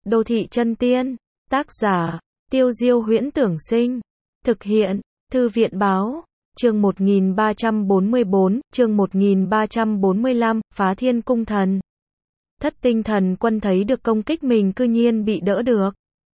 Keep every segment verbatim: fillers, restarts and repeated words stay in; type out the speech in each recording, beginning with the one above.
Đô thị chân tiên. Tác giả, Tiêu Diêu Huyễn Tưởng Sinh. Thực hiện, Thư viện Báo. Chương một nghìn ba trăm bốn mươi bốn, chương một nghìn ba trăm bốn mươi lăm, Phá Thiên Cung Thần. Thất Tinh Thần Quân thấy được công kích mình cư nhiên bị đỡ được.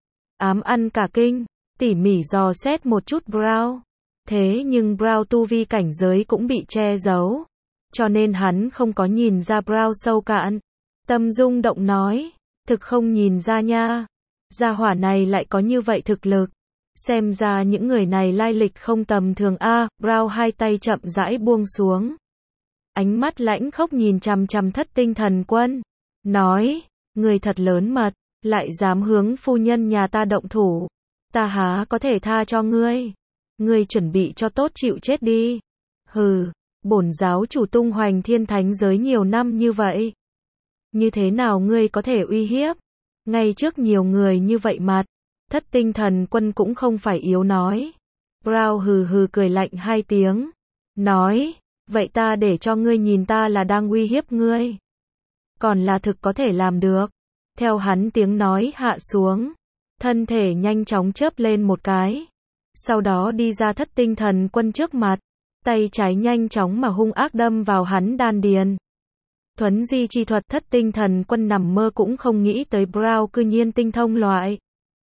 Ám ăn cả kinh, tỉ mỉ dò xét một chút Brown. Thế nhưng Brown tu vi cảnh giới cũng bị che giấu. Cho nên hắn không có nhìn ra Brown sâu cạn. Tâm rung động nói, thực không nhìn ra nha. Gia hỏa này lại có như vậy thực lực. Xem ra những người này lai lịch không tầm thường a. À, Brown hai tay chậm rãi buông xuống. Ánh mắt lãnh khốc nhìn chằm chằm Thất Tinh Thần Quân. Nói, người thật lớn mật, lại dám hướng phu nhân nhà ta động thủ. Ta há có thể tha cho ngươi. Ngươi chuẩn bị cho tốt chịu chết đi. Hừ, bổn giáo chủ tung hoành thiên thánh giới nhiều năm như vậy. Như thế nào ngươi có thể uy hiếp? Ngay trước nhiều người như vậy mặt. Thất Tinh Thần Quân cũng không phải yếu nói. Brown hừ hừ cười lạnh hai tiếng. Nói, vậy ta để cho ngươi nhìn ta là đang uy hiếp ngươi. Còn là thực có thể làm được. Theo hắn tiếng nói hạ xuống. Thân thể nhanh chóng chớp lên một cái. Sau đó đi ra Thất Tinh Thần Quân trước mặt. Tay trái nhanh chóng mà hung ác đâm vào hắn đan điền. Thuấn di chi thuật. Thất Tinh Thần Quân nằm mơ cũng không nghĩ tới Brown cư nhiên tinh thông loại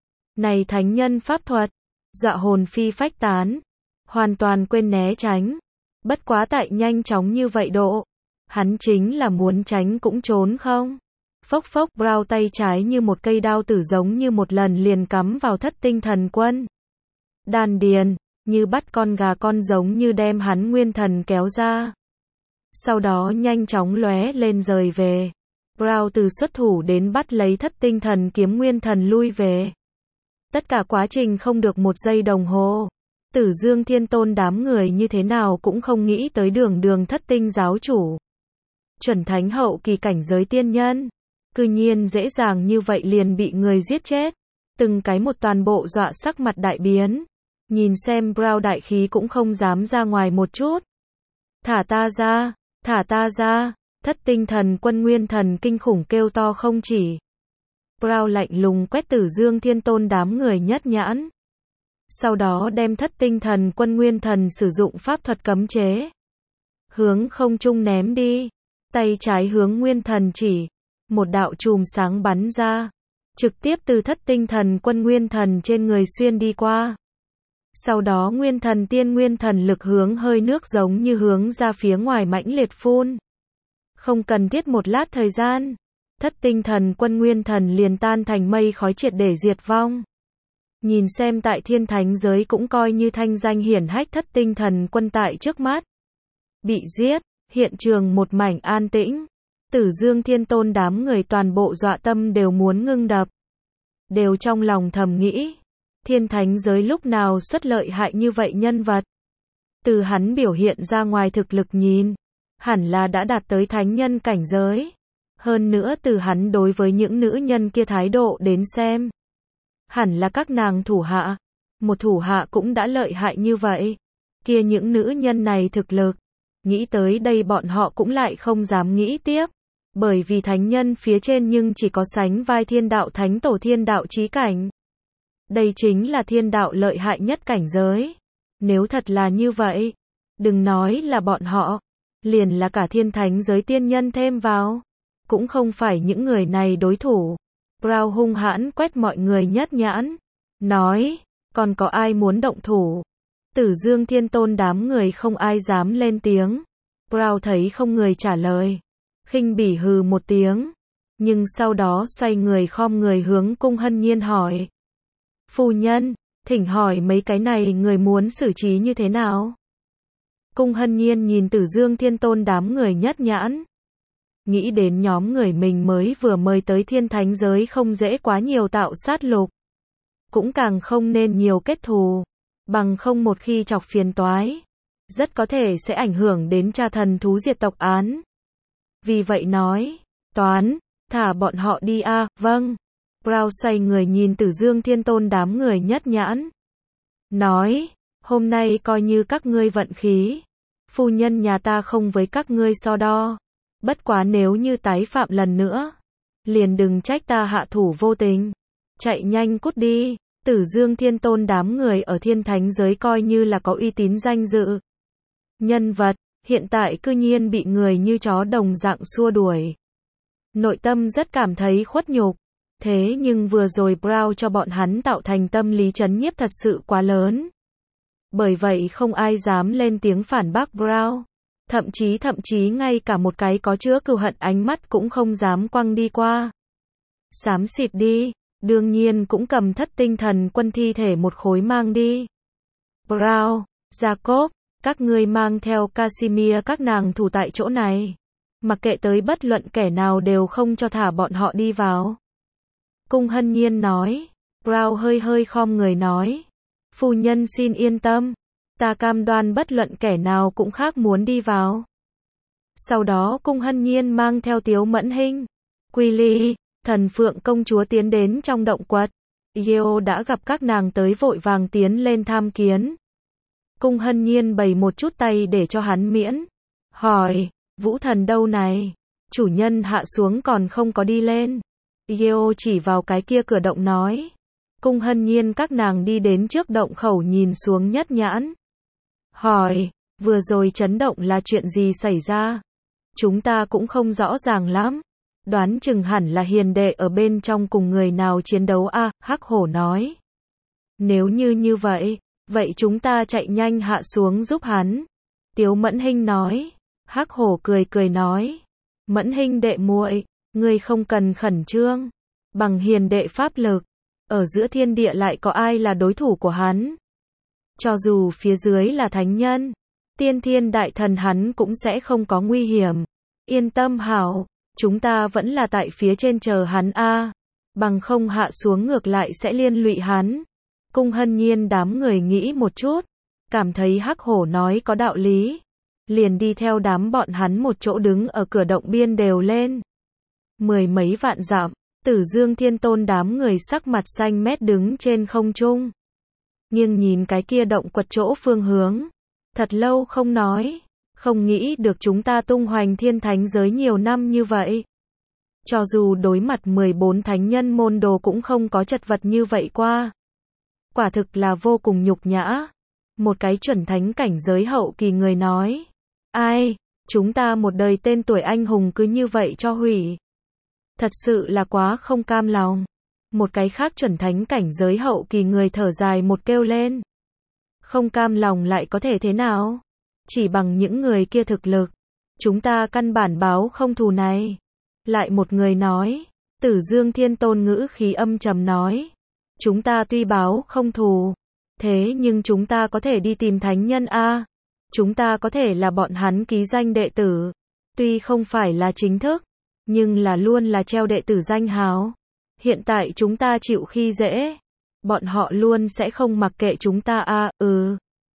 này thánh nhân pháp thuật. Dọa hồn phi phách tán. Hoàn toàn quên né tránh. Bất quá tại nhanh chóng như vậy độ. Hắn chính là muốn tránh cũng trốn không. Phốc phốc. Brown tay trái như một cây đao tử giống như một lần liền cắm vào Thất Tinh Thần Quân đan điền, như bắt con gà con giống như đem hắn nguyên thần kéo ra. Sau đó nhanh chóng lóe lên rời về. Brown từ xuất thủ đến bắt lấy Thất Tinh Thần kiếm nguyên thần lui về. Tất cả quá trình không được một giây đồng hồ. Tử Dương Thiên Tôn đám người như thế nào cũng không nghĩ tới đường đường Thất Tinh giáo chủ. Chuẩn thánh hậu kỳ cảnh giới tiên nhân. Cư nhiên dễ dàng như vậy liền bị người giết chết. Từng cái một toàn bộ dọa sắc mặt đại biến. Nhìn xem Brown đại khí cũng không dám ra ngoài một chút. Thả ta ra, thả ta ra. Thất Tinh Thần Quân nguyên thần kinh khủng kêu to không chỉ. Brown lạnh lùng quét Tử Dương Thiên Tôn đám người nhất nhãn. Sau đó đem Thất Tinh Thần Quân nguyên thần sử dụng pháp thuật cấm chế. Hướng không trung ném đi. Tay trái hướng nguyên thần chỉ. Một đạo chùm sáng bắn ra. Trực tiếp từ Thất Tinh Thần Quân nguyên thần trên người xuyên đi qua. Sau đó nguyên thần tiên nguyên thần lực hướng hơi nước giống như hướng ra phía ngoài mãnh liệt phun. Không cần thiết một lát thời gian. Thất Tinh Thần Quân nguyên thần liền tan thành mây khói triệt để diệt vong. Nhìn xem tại thiên thánh giới cũng coi như thanh danh hiển hách Thất Tinh Thần Quân tại trước mắt. Bị giết, hiện trường một mảnh an tĩnh. Tử Dương Thiên Tôn đám người toàn bộ dọa tâm đều muốn ngưng đập. Đều trong lòng thầm nghĩ. Thiên thánh giới lúc nào xuất lợi hại như vậy nhân vật. Từ hắn biểu hiện ra ngoài thực lực nhìn. Hẳn là đã đạt tới thánh nhân cảnh giới. Hơn nữa từ hắn đối với những nữ nhân kia thái độ đến xem. Hẳn là các nàng thủ hạ. Một thủ hạ cũng đã lợi hại như vậy. Kia những nữ nhân này thực lực. Nghĩ tới đây bọn họ cũng lại không dám nghĩ tiếp. Bởi vì thánh nhân phía trên nhưng chỉ có sánh vai thiên đạo thánh tổ thiên đạo chí cảnh. Đây chính là thiên đạo lợi hại nhất cảnh giới. Nếu thật là như vậy. Đừng nói là bọn họ. Liền là cả thiên thánh giới tiên nhân thêm vào. Cũng không phải những người này đối thủ. Brown hung hãn quét mọi người nhất nhãn. Nói, còn có ai muốn động thủ? Tử Dương Thiên Tôn đám người không ai dám lên tiếng. Brown thấy không người trả lời. Khinh bỉ hừ một tiếng. Nhưng sau đó xoay người khom người hướng Cung Hân Nhiên hỏi. Phu nhân, thỉnh hỏi mấy cái này người muốn xử trí như thế nào? Cung Hân Nhiên nhìn Tử Dương Thiên Tôn đám người nhất nhãn. Nghĩ đến nhóm người mình mới vừa mời tới thiên thánh giới không dễ quá nhiều tạo sát lục. Cũng càng không nên nhiều kết thù. Bằng không một khi chọc phiền toái. Rất có thể sẽ ảnh hưởng đến cha thần thú diệt tộc án. Vì vậy nói, toán, thả bọn họ đi a. À, vâng. Brown xoay người nhìn Tử Dương Thiên Tôn đám người nhất nhãn. Nói, hôm nay coi như các ngươi vận khí. Phu nhân nhà ta không với các ngươi so đo. Bất quá nếu như tái phạm lần nữa. Liền đừng trách ta hạ thủ vô tình. chạy nhanh cút đi. Tử Dương Thiên Tôn đám người ở thiên thánh giới coi như là có uy tín danh dự. Nhân vật, hiện tại cư nhiên bị người như chó đồng dạng xua đuổi. Nội tâm rất cảm thấy khuất nhục. Thế nhưng vừa rồi Brown cho bọn hắn tạo thành tâm lý chấn nhiếp thật sự quá lớn. Bởi vậy không ai dám lên tiếng phản bác Brown. Thậm chí thậm chí ngay cả một cái có chứa cừu hận ánh mắt cũng không dám quăng đi qua. Xám xịt đi, đương nhiên cũng cầm thất tinh thần quân thi thể một khối mang đi. Brown, Jacob, các ngươi mang theo Casimir các nàng thủ tại chỗ này. Mặc kệ tới bất luận kẻ nào đều không cho thả bọn họ đi vào. Cung Hân Nhiên nói. Brown hơi hơi khom người nói. Phu nhân xin yên tâm. Ta cam đoan bất luận kẻ nào cũng khác muốn đi vào. Sau đó Cung Hân Nhiên mang theo Tiếu Mẫn Hinh, Quilly, Thần Phượng công chúa tiến đến trong động quật. Yeo đã gặp các nàng tới vội vàng tiến lên tham kiến. Cung Hân Nhiên bày một chút tay để cho hắn miễn. Hỏi, Vũ Thần đâu này? Chủ nhân hạ xuống còn không có đi lên. Yeo chỉ vào cái kia cửa động nói. Cung Hân Nhiên các nàng đi đến trước động khẩu nhìn xuống nhất nhãn. Hỏi, vừa rồi chấn động là chuyện gì xảy ra? Chúng ta cũng không rõ ràng lắm. Đoán chừng hẳn là hiền đệ ở bên trong cùng người nào chiến đấu a, à, Hắc Hổ nói. Nếu như như vậy, vậy chúng ta chạy nhanh hạ xuống giúp hắn. Tiếu Mẫn Hinh nói. Hắc Hổ cười cười nói. Mẫn Hinh đệ muội, ngươi không cần khẩn trương. Bằng hiền đệ pháp lực, ở giữa thiên địa lại có ai là đối thủ của hắn? Cho dù phía dưới là thánh nhân, tiên thiên đại thần hắn cũng sẽ không có nguy hiểm. Yên tâm hảo, chúng ta vẫn là tại phía trên chờ hắn a, à. Bằng không hạ xuống ngược lại sẽ liên lụy hắn. Cung Hân Nhiên đám người nghĩ một chút, cảm thấy Hắc Hổ nói có đạo lý, liền đi theo đám bọn hắn một chỗ đứng ở cửa động biên đều lên. Mười mấy vạn dặm, Tử Dương Thiên Tôn đám người sắc mặt xanh mét đứng trên không trung. Nghiêng nhìn cái kia động quật chỗ phương hướng. Thật lâu không nói. Không nghĩ được chúng ta tung hoành thiên thánh giới nhiều năm như vậy. Cho dù đối mặt mười bốn thánh nhân môn đồ cũng không có chật vật như vậy qua. Quả thực là vô cùng nhục nhã. Một cái chuẩn thánh cảnh giới hậu kỳ người nói. Ai, chúng ta một đời tên tuổi anh hùng cứ như vậy cho hủy. Thật sự là quá không cam lòng. Một cái khác chuẩn thánh cảnh giới hậu kỳ người thở dài một kêu lên. Không cam lòng lại có thể thế nào? Chỉ bằng những người kia thực lực, chúng ta căn bản báo không thù này. Lại một người nói, Tử Dương Thiên Tôn ngữ khí âm trầm nói. Chúng ta tuy báo không thù, thế nhưng chúng ta có thể đi tìm thánh nhân a. Chúng ta có thể là bọn hắn ký danh đệ tử. Tuy không phải là chính thức, nhưng là luôn là treo đệ tử danh hào. Hiện tại chúng ta chịu khi dễ, bọn họ luôn sẽ không mặc kệ chúng ta a, à, ừ.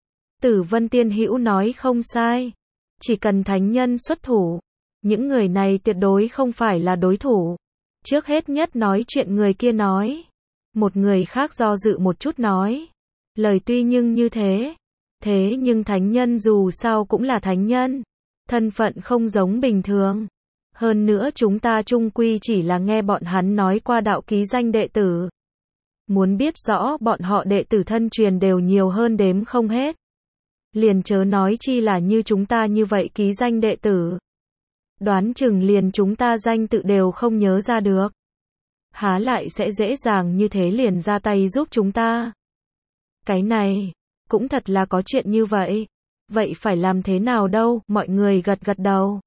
Tử Vân Tiên Hữu nói không sai. Chỉ cần thánh nhân xuất thủ, những người này tuyệt đối không phải là đối thủ. Trước hết nhất nói chuyện người kia nói. Một người khác do dự một chút nói. Lời tuy nhưng như thế. Thế nhưng thánh nhân dù sao cũng là thánh nhân. Thân phận không giống bình thường. Hơn nữa chúng ta chung quy chỉ là nghe bọn hắn nói qua đạo ký danh đệ tử. Muốn biết rõ bọn họ đệ tử thân truyền đều nhiều hơn đếm không hết. Liền chớ nói chi là như chúng ta như vậy ký danh đệ tử. Đoán chừng liền chúng ta danh tự đều không nhớ ra được. Há lại sẽ dễ dàng như thế liền ra tay giúp chúng ta. Cái này, cũng thật là có chuyện như vậy. Vậy phải làm thế nào đâu, mọi người gật gật đầu.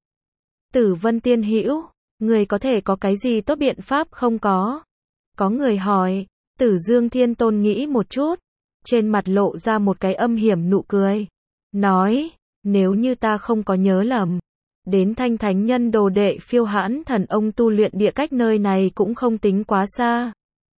Tử Vân Tiên Hữu, người có thể có cái gì tốt biện pháp không có? Có người hỏi, Tử Dương Thiên Tôn nghĩ một chút, trên mặt lộ ra một cái âm hiểm nụ cười. Nói, nếu như ta không có nhớ lầm, đến Thanh Thánh Nhân đồ đệ Phiêu Hãn Thần ông tu luyện địa cách nơi này cũng không tính quá xa.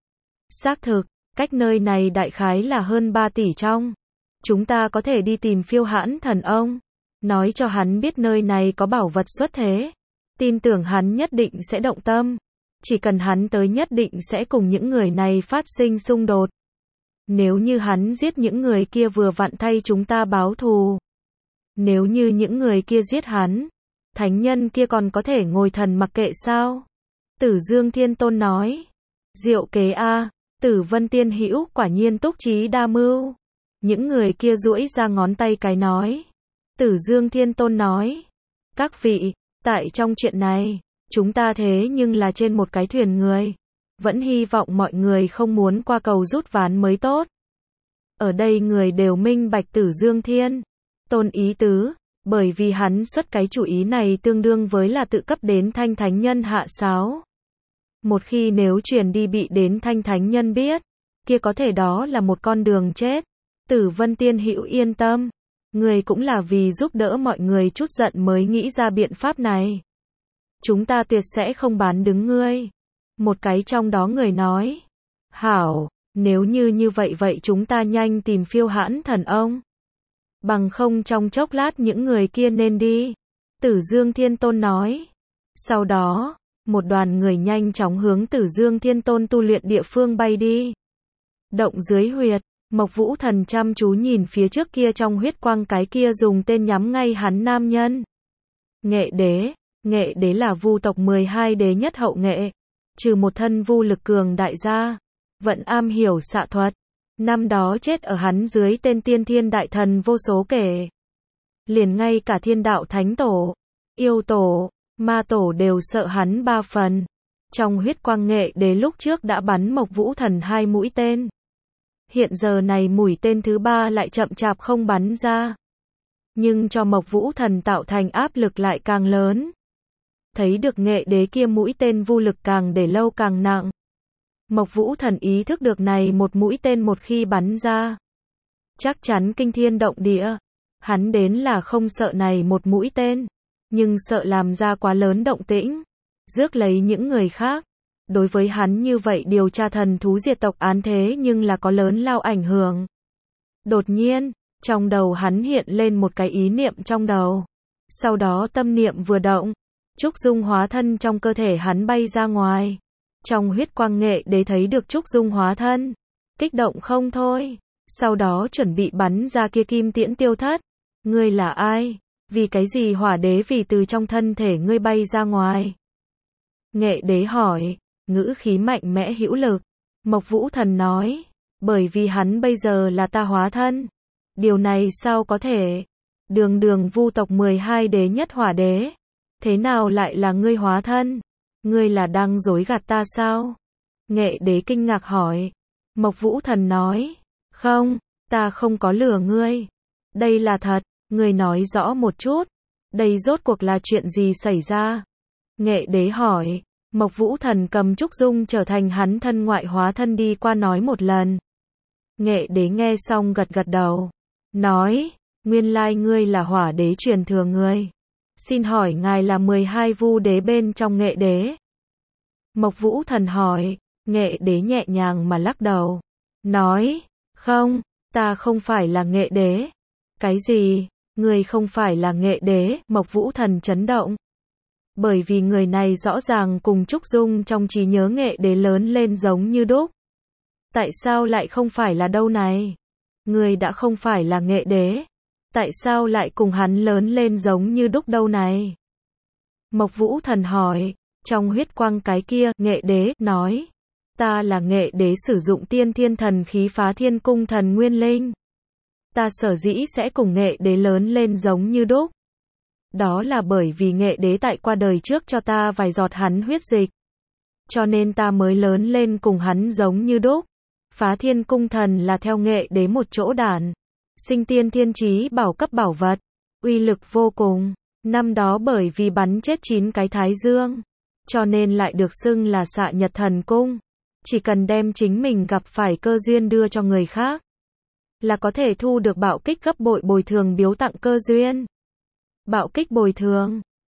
Xác thực, cách nơi này đại khái là hơn ba tỷ trong. Chúng ta có thể đi tìm Phiêu Hãn Thần ông, nói cho hắn biết nơi này có bảo vật xuất thế. Tin tưởng hắn nhất định sẽ động tâm. Chỉ cần hắn tới nhất định sẽ cùng những người này phát sinh xung đột. Nếu như hắn giết những người kia vừa vặn thay chúng ta báo thù. Nếu như những người kia giết hắn, thánh nhân kia còn có thể ngồi thần mặc kệ sao? Tử Dương Thiên Tôn nói. Diệu kế a, Tử Vân Tiên Hữu quả nhiên túc trí đa mưu. Những người kia duỗi ra ngón tay cái nói. Tử Dương Thiên Tôn nói. Các vị, tại trong chuyện này, chúng ta thế nhưng là trên một cái thuyền người. Vẫn hy vọng mọi người không muốn qua cầu rút ván mới tốt. Ở đây người đều minh bạch Tử Dương Thiên Tôn ý tứ, bởi vì hắn xuất cái chủ ý này tương đương với là tự cấp đến Thanh Thánh Nhân hạ sáo. Một khi nếu truyền đi bị đến Thanh Thánh Nhân biết, kia có thể đó là một con đường chết. Tử Vân Tiên Hữu yên tâm, người cũng là vì giúp đỡ mọi người chút giận mới nghĩ ra biện pháp này. Chúng ta tuyệt sẽ không bán đứng ngươi. Một cái trong đó người nói. Hảo, nếu như như vậy vậy chúng ta nhanh tìm Phiêu Hãn Thần ông. Bằng không trong chốc lát những người kia nên đi. Tử Dương Thiên Tôn nói. Sau đó, một đoàn người nhanh chóng hướng Tử Dương Thiên Tôn tu luyện địa phương bay đi. Động dưới huyệt, Mộc Vũ Thần chăm chú nhìn phía trước kia trong huyết quang cái kia dùng tên nhắm ngay hắn nam nhân. Nghệ đế, Nghệ đế là vu tộc mười hai đế nhất hậu nghệ. Trừ một thân vu lực cường đại gia, vẫn am hiểu xạ thuật. Năm đó chết ở hắn dưới tên Tiên Thiên Đại Thần vô số kể. Liền ngay cả Thiên Đạo Thánh Tổ, Yêu Tổ, Ma Tổ đều sợ hắn ba phần. Trong huyết quang Nghệ đế lúc trước đã bắn Mộc Vũ Thần hai mũi tên. Hiện giờ này mũi tên thứ ba lại chậm chạp không bắn ra. Nhưng cho Mộc Vũ Thần tạo thành áp lực lại càng lớn. Thấy được Nghệ đế kia mũi tên vu lực càng để lâu càng nặng. Mộc Vũ Thần ý thức được này một mũi tên một khi bắn ra, chắc chắn kinh thiên động địa. Hắn đến là không sợ này một mũi tên, nhưng sợ làm ra quá lớn động tĩnh, rước lấy những người khác. Đối với hắn như vậy điều tra thần thú diệt tộc án thế nhưng là có lớn lao ảnh hưởng. Đột nhiên, trong đầu hắn hiện lên một cái ý niệm trong đầu. Sau đó tâm niệm vừa động, Trúc Dung hóa thân trong cơ thể hắn bay ra ngoài. Trong huyết quang Nghệ đế thấy được Trúc Dung hóa thân, kích động không thôi. Sau đó chuẩn bị bắn ra kia kim tiễn tiêu thất. Ngươi là ai? Vì cái gì hỏa đế vì từ trong thân thể ngươi bay ra ngoài? Nghệ đế hỏi, ngữ khí mạnh mẽ hữu lực. Mộc Vũ Thần nói, bởi vì hắn bây giờ là ta hóa thân. Điều này sao có thể? Đường đường vu tộc mười hai đế nhất hỏa đế. Thế nào lại là ngươi hóa thân? Ngươi là đang dối gạt ta sao? Nghệ đế kinh ngạc hỏi. Mộc Vũ Thần nói, không, ta không có lừa ngươi. Đây là thật, ngươi nói rõ một chút. Đây rốt cuộc là chuyện gì xảy ra? Nghệ đế hỏi. Mộc Vũ Thần cầm Trúc Dung trở thành hắn thân ngoại hóa thân đi qua nói một lần. Nghệ đế nghe xong gật gật đầu. Nói, nguyên lai ngươi là hỏa đế truyền thừa ngươi. Xin hỏi ngài là mười hai vu đế bên trong Nghệ đế? Mộc Vũ Thần hỏi. Nghệ đế nhẹ nhàng mà lắc đầu. Nói, không, ta không phải là Nghệ đế. Cái gì? Ngươi không phải là Nghệ đế? Mộc Vũ Thần chấn động. Bởi vì người này rõ ràng cùng Trúc Dung trong trí nhớ Nghệ đế lớn lên giống như đúc. Tại sao lại không phải là đâu này? Người đã không phải là Nghệ đế. Tại sao lại cùng hắn lớn lên giống như đúc đâu này? Mộc Vũ Thần hỏi. Trong huyết quang cái kia, Nghệ đế nói. Ta là Nghệ đế sử dụng tiên thiên thần khí phá thiên cung thần nguyên linh. Ta sở dĩ sẽ cùng Nghệ đế lớn lên giống như đúc. Đó là bởi vì Nghệ đế tại qua đời trước cho ta vài giọt hắn huyết dịch. Cho nên ta mới lớn lên cùng hắn giống như đúc. Phá thiên cung thần là theo Nghệ đế một chỗ đản sinh tiên thiên chí bảo cấp bảo vật. Uy lực vô cùng. Năm đó bởi vì bắn chết chín cái thái dương. Cho nên lại được xưng là xạ nhật thần cung. Chỉ cần đem chính mình gặp phải cơ duyên đưa cho người khác. Là có thể thu được bạo kích gấp bội bồi thường biếu tặng cơ duyên. Bạo kích bồi thường.